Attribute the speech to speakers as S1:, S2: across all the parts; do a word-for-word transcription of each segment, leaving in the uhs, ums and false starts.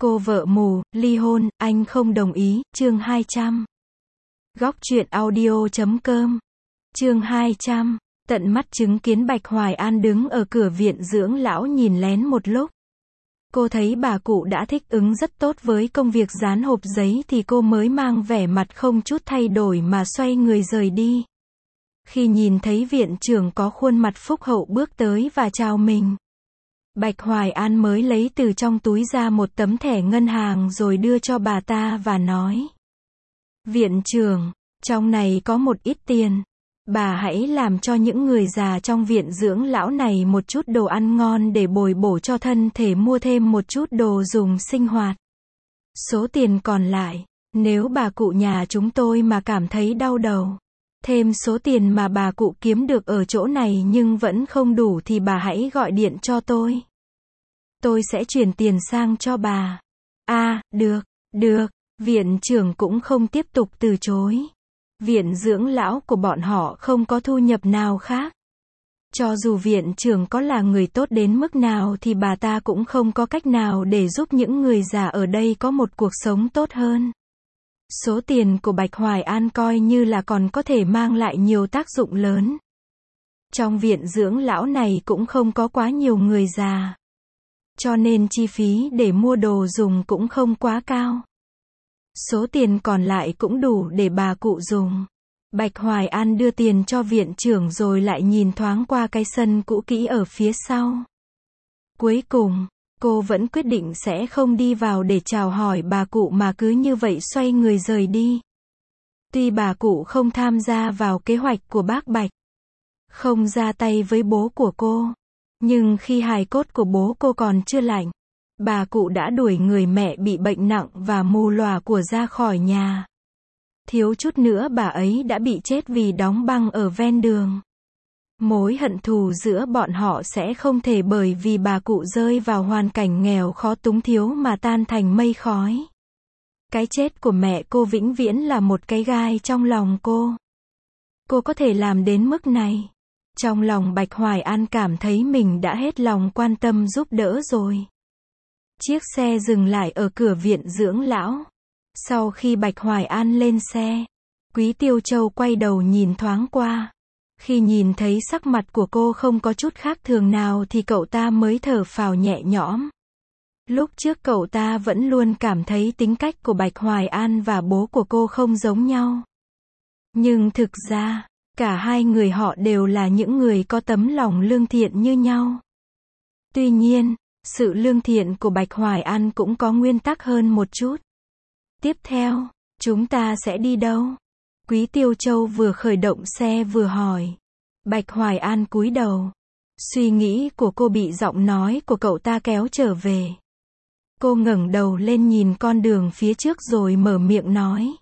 S1: Cô vợ mù, ly hôn, anh không đồng ý, chương hai trăm. Góc truyện audio chấm com. Chương hai trăm. Tận mắt chứng kiến Bạch Hoài An đứng ở cửa viện dưỡng lão nhìn lén một lúc. Cô thấy bà cụ đã thích ứng rất tốt với công việc dán hộp giấy thì cô mới mang vẻ mặt không chút thay đổi mà xoay người rời đi. Khi nhìn thấy viện trưởng có khuôn mặt phúc hậu bước tới và chào mình, Bạch Hoài An mới lấy từ trong túi ra một tấm thẻ ngân hàng rồi đưa cho bà ta và nói: Viện trưởng, trong này có một ít tiền. Bà hãy làm cho những người già trong viện dưỡng lão này một chút đồ ăn ngon để bồi bổ cho thân thể, mua thêm một chút đồ dùng sinh hoạt. Số tiền còn lại, nếu bà cụ nhà chúng tôi mà cảm thấy đau đầu, thêm số tiền mà bà cụ kiếm được ở chỗ này nhưng vẫn không đủ thì bà hãy gọi điện cho tôi. Tôi sẽ chuyển tiền sang cho bà. À, được, được, viện trưởng cũng không tiếp tục từ chối. Viện dưỡng lão của bọn họ không có thu nhập nào khác. Cho dù viện trưởng có là người tốt đến mức nào thì bà ta cũng không có cách nào để giúp những người già ở đây có một cuộc sống tốt hơn. Số tiền của Bạch Hoài An coi như là còn có thể mang lại nhiều tác dụng lớn. Trong viện dưỡng lão này cũng không có quá nhiều người già, cho nên chi phí để mua đồ dùng cũng không quá cao. Số tiền còn lại cũng đủ để bà cụ dùng. Bạch Hoài An đưa tiền cho viện trưởng rồi lại nhìn thoáng qua cái sân cũ kỹ ở phía sau. Cuối cùng, cô vẫn quyết định sẽ không đi vào để chào hỏi bà cụ mà cứ như vậy xoay người rời đi. Tuy bà cụ không tham gia vào kế hoạch của bác Bạch, không ra tay với bố của cô, nhưng khi hài cốt của bố cô còn chưa lạnh, bà cụ đã đuổi người mẹ bị bệnh nặng và mù lòa của ra khỏi nhà. Thiếu chút nữa bà ấy đã bị chết vì đóng băng ở ven đường. Mối hận thù giữa bọn họ sẽ không thể bởi vì bà cụ rơi vào hoàn cảnh nghèo khó túng thiếu mà tan thành mây khói. Cái chết của mẹ cô vĩnh viễn là một cái gai trong lòng cô. Cô có thể làm đến mức này. Trong lòng Bạch Hoài An cảm thấy mình đã hết lòng quan tâm giúp đỡ rồi. Chiếc xe dừng lại ở cửa viện dưỡng lão. Sau khi Bạch Hoài An lên xe, Quý Tiêu Châu quay đầu nhìn thoáng qua. Khi nhìn thấy sắc mặt của cô không có chút khác thường nào thì cậu ta mới thở phào nhẹ nhõm. Lúc trước cậu ta vẫn luôn cảm thấy tính cách của Bạch Hoài An và bố của cô không giống nhau. Nhưng thực ra, cả hai người họ đều là những người có tấm lòng lương thiện như nhau. Tuy nhiên, sự lương thiện của Bạch Hoài An cũng có nguyên tắc hơn một chút. Tiếp theo, chúng ta sẽ đi đâu? Quý Tiêu Châu vừa khởi động xe vừa hỏi. Bạch Hoài An cúi đầu. Suy nghĩ của cô bị giọng nói của cậu ta kéo trở về. Cô ngẩng đầu lên nhìn con đường phía trước rồi mở miệng nói.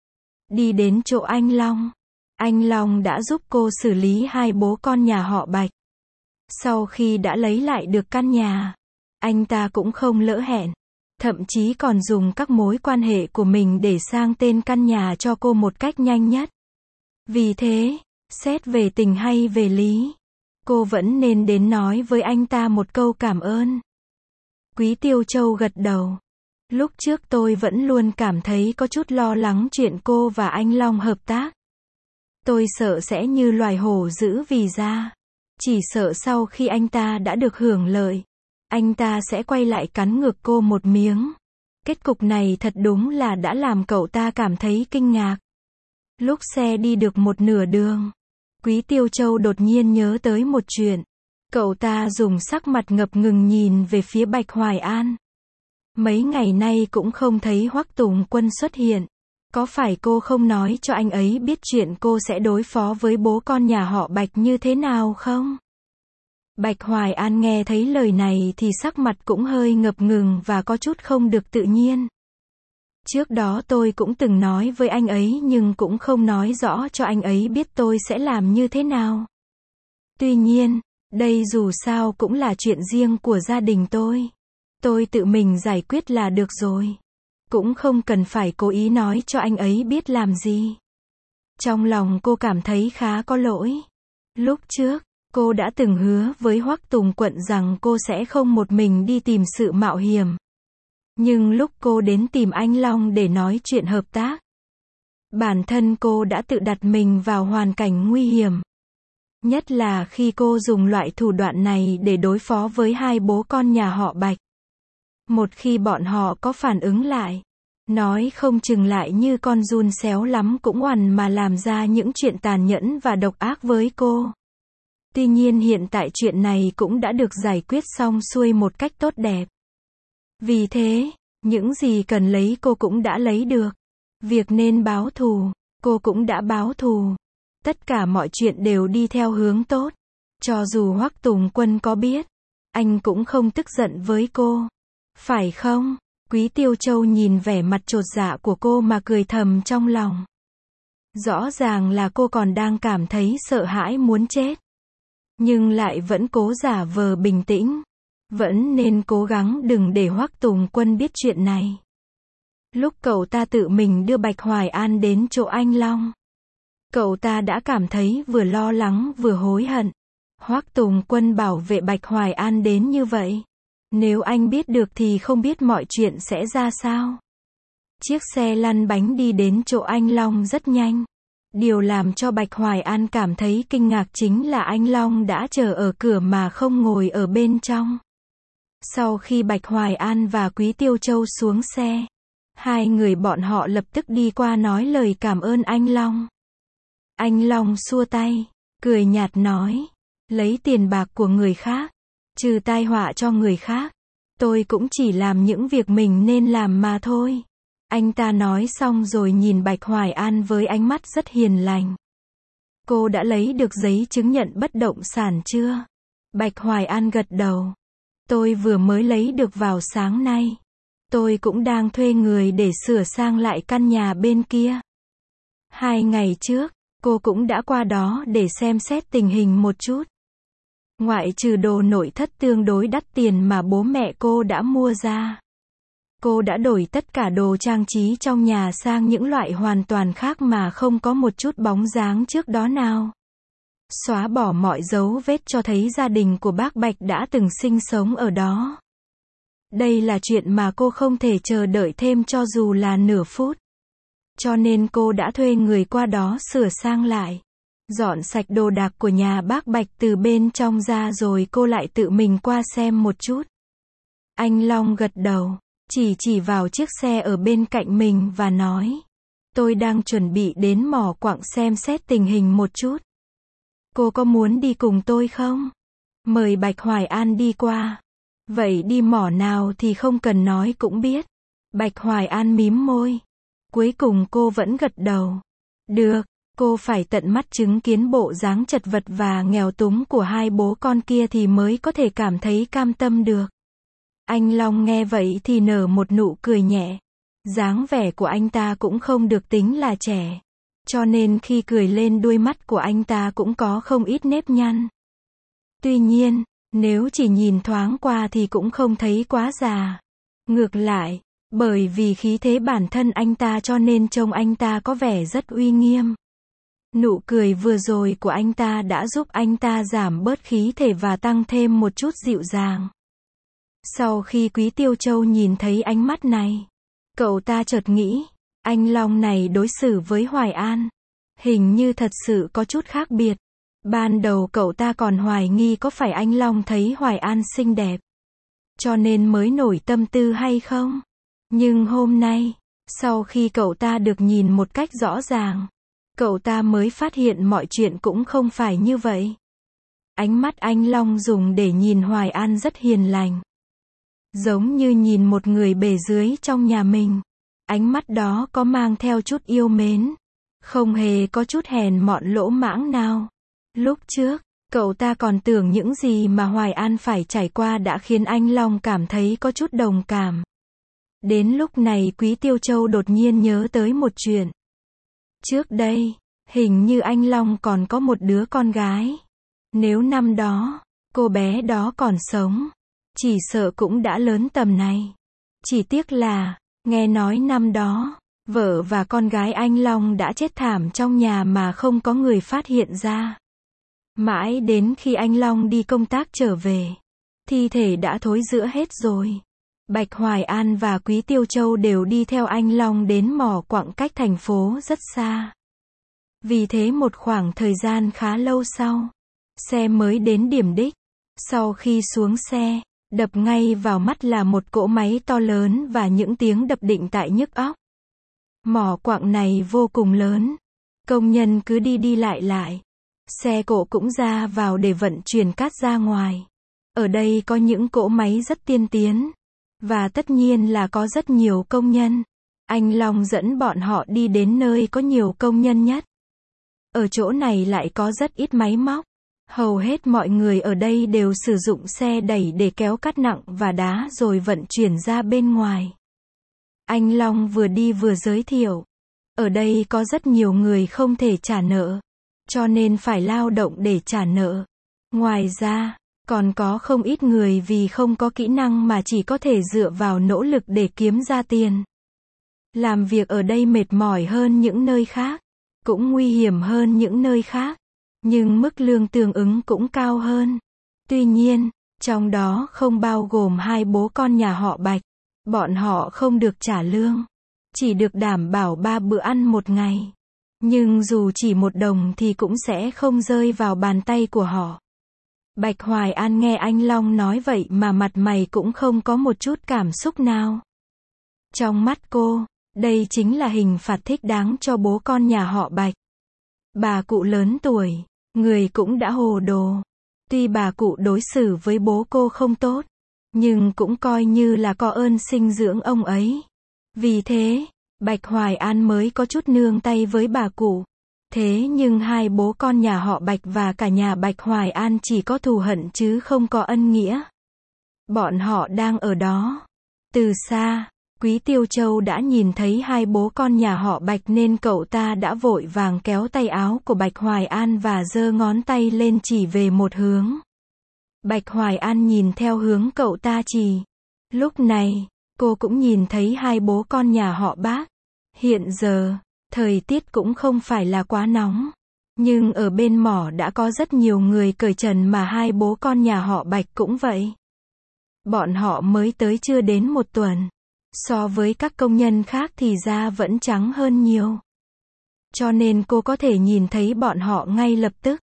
S1: Đi đến chỗ anh Long. Anh Long đã giúp cô xử lý hai bố con nhà họ Bạch. Sau khi đã lấy lại được căn nhà, anh ta cũng không lỡ hẹn, thậm chí còn dùng các mối quan hệ của mình để sang tên căn nhà cho cô một cách nhanh nhất. Vì thế, xét về tình hay về lý, cô vẫn nên đến nói với anh ta một câu cảm ơn. Quý Tiêu Châu gật đầu. Lúc trước tôi vẫn luôn cảm thấy có chút lo lắng chuyện cô và anh Long hợp tác. Tôi sợ sẽ như loài hổ dữ vì da. Chỉ sợ sau khi anh ta đã được hưởng lợi, anh ta sẽ quay lại cắn ngược cô một miếng. Kết cục này thật đúng là đã làm cậu ta cảm thấy kinh ngạc. Lúc xe đi được một nửa đường, Quý Tiêu Châu đột nhiên nhớ tới một chuyện. Cậu ta dùng sắc mặt ngập ngừng nhìn về phía Bạch Hoài An. Mấy ngày nay cũng không thấy Hoắc Tùng Quân xuất hiện. Có phải cô không nói cho anh ấy biết chuyện cô sẽ đối phó với bố con nhà họ Bạch như thế nào không? Bạch Hoài An nghe thấy lời này thì sắc mặt cũng hơi ngập ngừng và có chút không được tự nhiên. Trước đó tôi cũng từng nói với anh ấy nhưng cũng không nói rõ cho anh ấy biết tôi sẽ làm như thế nào. Tuy nhiên, đây dù sao cũng là chuyện riêng của gia đình tôi. Tôi tự mình giải quyết là được rồi. Cũng không cần phải cố ý nói cho anh ấy biết làm gì. Trong lòng cô cảm thấy khá có lỗi. Lúc trước, cô đã từng hứa với Hoắc Tùng Quận rằng cô sẽ không một mình đi tìm sự mạo hiểm. Nhưng lúc cô đến tìm anh Long để nói chuyện hợp tác, bản thân cô đã tự đặt mình vào hoàn cảnh nguy hiểm. Nhất là khi cô dùng loại thủ đoạn này để đối phó với hai bố con nhà họ Bạch. Một khi bọn họ có phản ứng lại, nói không chừng lại như con giun xéo lắm cũng oằn mà làm ra những chuyện tàn nhẫn và độc ác với cô. Tuy nhiên hiện tại chuyện này cũng đã được giải quyết xong xuôi một cách tốt đẹp. Vì thế, những gì cần lấy cô cũng đã lấy được. Việc nên báo thù, cô cũng đã báo thù. Tất cả mọi chuyện đều đi theo hướng tốt. Cho dù Hoắc Tùng Quân có biết, anh cũng không tức giận với cô. Phải không? Quý Tiêu Châu nhìn vẻ mặt chột dạ của cô mà cười thầm trong lòng. Rõ ràng là cô còn đang cảm thấy sợ hãi muốn chết. Nhưng lại vẫn cố giả vờ bình tĩnh. Vẫn nên cố gắng đừng để Hoắc Tùng Quân biết chuyện này. Lúc cậu ta tự mình đưa Bạch Hoài An đến chỗ anh Long, cậu ta đã cảm thấy vừa lo lắng vừa hối hận. Hoắc Tùng Quân bảo vệ Bạch Hoài An đến như vậy. Nếu anh biết được thì không biết mọi chuyện sẽ ra sao. Chiếc xe lăn bánh đi đến chỗ anh Long rất nhanh. Điều làm cho Bạch Hoài An cảm thấy kinh ngạc chính là anh Long đã chờ ở cửa mà không ngồi ở bên trong. Sau khi Bạch Hoài An và Quý Tiêu Châu xuống xe, hai người bọn họ lập tức đi qua nói lời cảm ơn anh Long. Anh Long xua tay, cười nhạt nói, lấy tiền bạc của người khác, trừ tai họa cho người khác. Tôi cũng chỉ làm những việc mình nên làm mà thôi. Anh ta nói xong rồi nhìn Bạch Hoài An với ánh mắt rất hiền lành. Cô đã lấy được giấy chứng nhận bất động sản chưa? Bạch Hoài An gật đầu. Tôi vừa mới lấy được vào sáng nay. Tôi cũng đang thuê người để sửa sang lại căn nhà bên kia. Hai ngày trước, cô cũng đã qua đó để xem xét tình hình một chút. Ngoại trừ đồ nội thất tương đối đắt tiền mà bố mẹ cô đã mua ra, cô đã đổi tất cả đồ trang trí trong nhà sang những loại hoàn toàn khác mà không có một chút bóng dáng trước đó nào. Xóa bỏ mọi dấu vết cho thấy gia đình của bác Bạch đã từng sinh sống ở đó. Đây là chuyện mà cô không thể chờ đợi thêm cho dù là nửa phút. Cho nên cô đã thuê người qua đó sửa sang lại, dọn sạch đồ đạc của nhà bác Bạch từ bên trong ra rồi cô lại tự mình qua xem một chút. Anh Long gật đầu, chỉ chỉ vào chiếc xe ở bên cạnh mình và nói, tôi đang chuẩn bị đến mỏ quặng xem xét tình hình một chút. Cô có muốn đi cùng tôi không? Mời Bạch Hoài An đi qua. Vậy đi mỏ nào thì không cần nói cũng biết. Bạch Hoài An mím môi. Cuối cùng cô vẫn gật đầu. Được, cô phải tận mắt chứng kiến bộ dáng chật vật và nghèo túng của hai bố con kia thì mới có thể cảm thấy cam tâm được. Anh Long nghe vậy thì nở một nụ cười nhẹ. Dáng vẻ của anh ta cũng không được tính là trẻ. Cho nên khi cười lên đuôi mắt của anh ta cũng có không ít nếp nhăn. Tuy nhiên, nếu chỉ nhìn thoáng qua thì cũng không thấy quá già. Ngược lại, bởi vì khí thế bản thân anh ta cho nên trông anh ta có vẻ rất uy nghiêm. Nụ cười vừa rồi của anh ta đã giúp anh ta giảm bớt khí thể và tăng thêm một chút dịu dàng. Sau khi Quý Tiêu Châu nhìn thấy ánh mắt này, cậu ta chợt nghĩ, anh Long này đối xử với Hoài An, hình như thật sự có chút khác biệt. Ban đầu cậu ta còn hoài nghi có phải anh Long thấy Hoài An xinh đẹp, cho nên mới nổi tâm tư hay không. Nhưng hôm nay, sau khi cậu ta được nhìn một cách rõ ràng, cậu ta mới phát hiện mọi chuyện cũng không phải như vậy. Ánh mắt anh Long dùng để nhìn Hoài An rất hiền lành. Giống như nhìn một người bề dưới trong nhà mình. Ánh mắt đó có mang theo chút yêu mến. Không hề có chút hèn mọn lỗ mãng nào. Lúc trước, cậu ta còn tưởng những gì mà Hoài An phải trải qua đã khiến anh Long cảm thấy có chút đồng cảm. Đến lúc này Quý Tiêu Châu đột nhiên nhớ tới một chuyện. Trước đây, hình như anh Long còn có một đứa con gái. Nếu năm đó, cô bé đó còn sống, chỉ sợ cũng đã lớn tầm này. Chỉ tiếc là, nghe nói năm đó, vợ và con gái anh Long đã chết thảm trong nhà mà không có người phát hiện ra. Mãi đến khi anh Long đi công tác trở về, thi thể đã thối rữa hết rồi. Bạch Hoài An và Quý Tiêu Châu đều đi theo anh Long đến mỏ quặng cách thành phố rất xa. Vì thế một khoảng thời gian khá lâu sau, xe mới đến điểm đích. Sau khi xuống xe, đập ngay vào mắt là một cỗ máy to lớn và những tiếng đập định tại nhức óc. Mỏ quặng này vô cùng lớn. Công nhân cứ đi đi lại lại. Xe cộ cũng ra vào để vận chuyển cát ra ngoài. Ở đây có những cỗ máy rất tiên tiến. Và tất nhiên là có rất nhiều công nhân. Anh Long dẫn bọn họ đi đến nơi có nhiều công nhân nhất. Ở chỗ này lại có rất ít máy móc. Hầu hết mọi người ở đây đều sử dụng xe đẩy để kéo cát nặng và đá rồi vận chuyển ra bên ngoài. Anh Long vừa đi vừa giới thiệu. Ở đây có rất nhiều người không thể trả nợ. Cho nên phải lao động để trả nợ. Ngoài ra, còn có không ít người vì không có kỹ năng mà chỉ có thể dựa vào nỗ lực để kiếm ra tiền. Làm việc ở đây mệt mỏi hơn những nơi khác. Cũng nguy hiểm hơn những nơi khác. Nhưng mức lương tương ứng cũng cao hơn. Tuy nhiên, trong đó không bao gồm hai bố con nhà họ Bạch. Bọn họ không được trả lương. Chỉ được đảm bảo ba bữa ăn một ngày. Nhưng dù chỉ một đồng thì cũng sẽ không rơi vào bàn tay của họ. Bạch Hoài An nghe anh Long nói vậy mà mặt mày cũng không có một chút cảm xúc nào. Trong mắt cô, đây chính là hình phạt thích đáng cho bố con nhà họ Bạch. Bà cụ lớn tuổi, người cũng đã hồ đồ. Tuy bà cụ đối xử với bố cô không tốt, nhưng cũng coi như là có ơn sinh dưỡng ông ấy. Vì thế, Bạch Hoài An mới có chút nương tay với bà cụ. Thế nhưng hai bố con nhà họ Bạch và cả nhà Bạch Hoài An chỉ có thù hận chứ không có ân nghĩa. Bọn họ đang ở đó. Từ xa, Quý Tiêu Châu đã nhìn thấy hai bố con nhà họ Bạch nên cậu ta đã vội vàng kéo tay áo của Bạch Hoài An và giơ ngón tay lên chỉ về một hướng. Bạch Hoài An nhìn theo hướng cậu ta chỉ. Lúc này, cô cũng nhìn thấy hai bố con nhà họ Bác. Hiện giờ, thời tiết cũng không phải là quá nóng. Nhưng ở bên mỏ đã có rất nhiều người cởi trần mà hai bố con nhà họ Bạch cũng vậy. Bọn họ mới tới chưa đến một tuần. So với các công nhân khác thì da vẫn trắng hơn nhiều. Cho nên cô có thể nhìn thấy bọn họ ngay lập tức.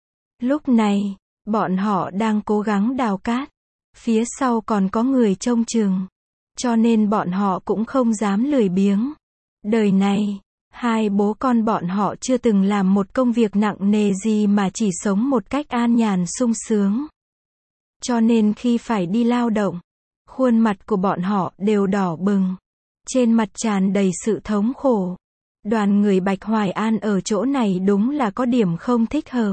S1: Lúc này, bọn họ đang cố gắng đào cát. Phía sau còn có người trông chừng. Cho nên bọn họ cũng không dám lười biếng. Đời này, hai bố con bọn họ chưa từng làm một công việc nặng nề gì mà chỉ sống một cách an nhàn sung sướng. Cho nên khi phải đi lao động, khuôn mặt của bọn họ đều đỏ bừng. Trên mặt tràn đầy sự thống khổ. Đoàn người Bạch Hoài An ở chỗ này đúng là có điểm không thích hợp.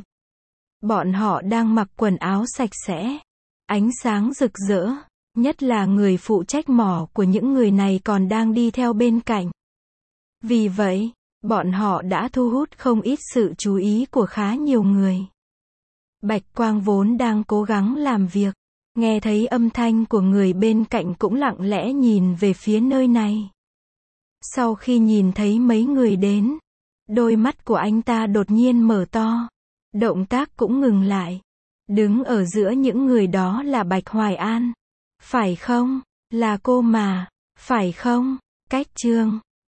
S1: Bọn họ đang mặc quần áo sạch sẽ, ánh sáng rực rỡ. Nhất là người phụ trách mỏ của những người này còn đang đi theo bên cạnh. Vì vậy, bọn họ đã thu hút không ít sự chú ý của khá nhiều người. Bạch Quang vốn đang cố gắng làm việc. Nghe thấy âm thanh của người bên cạnh cũng lặng lẽ nhìn về phía nơi này. Sau khi nhìn thấy mấy người đến, đôi mắt của anh ta đột nhiên mở to. Động tác cũng ngừng lại. Đứng ở giữa những người đó là Bạch Hoài An. Phải không? Là cô mà. Phải không? Cách Trương.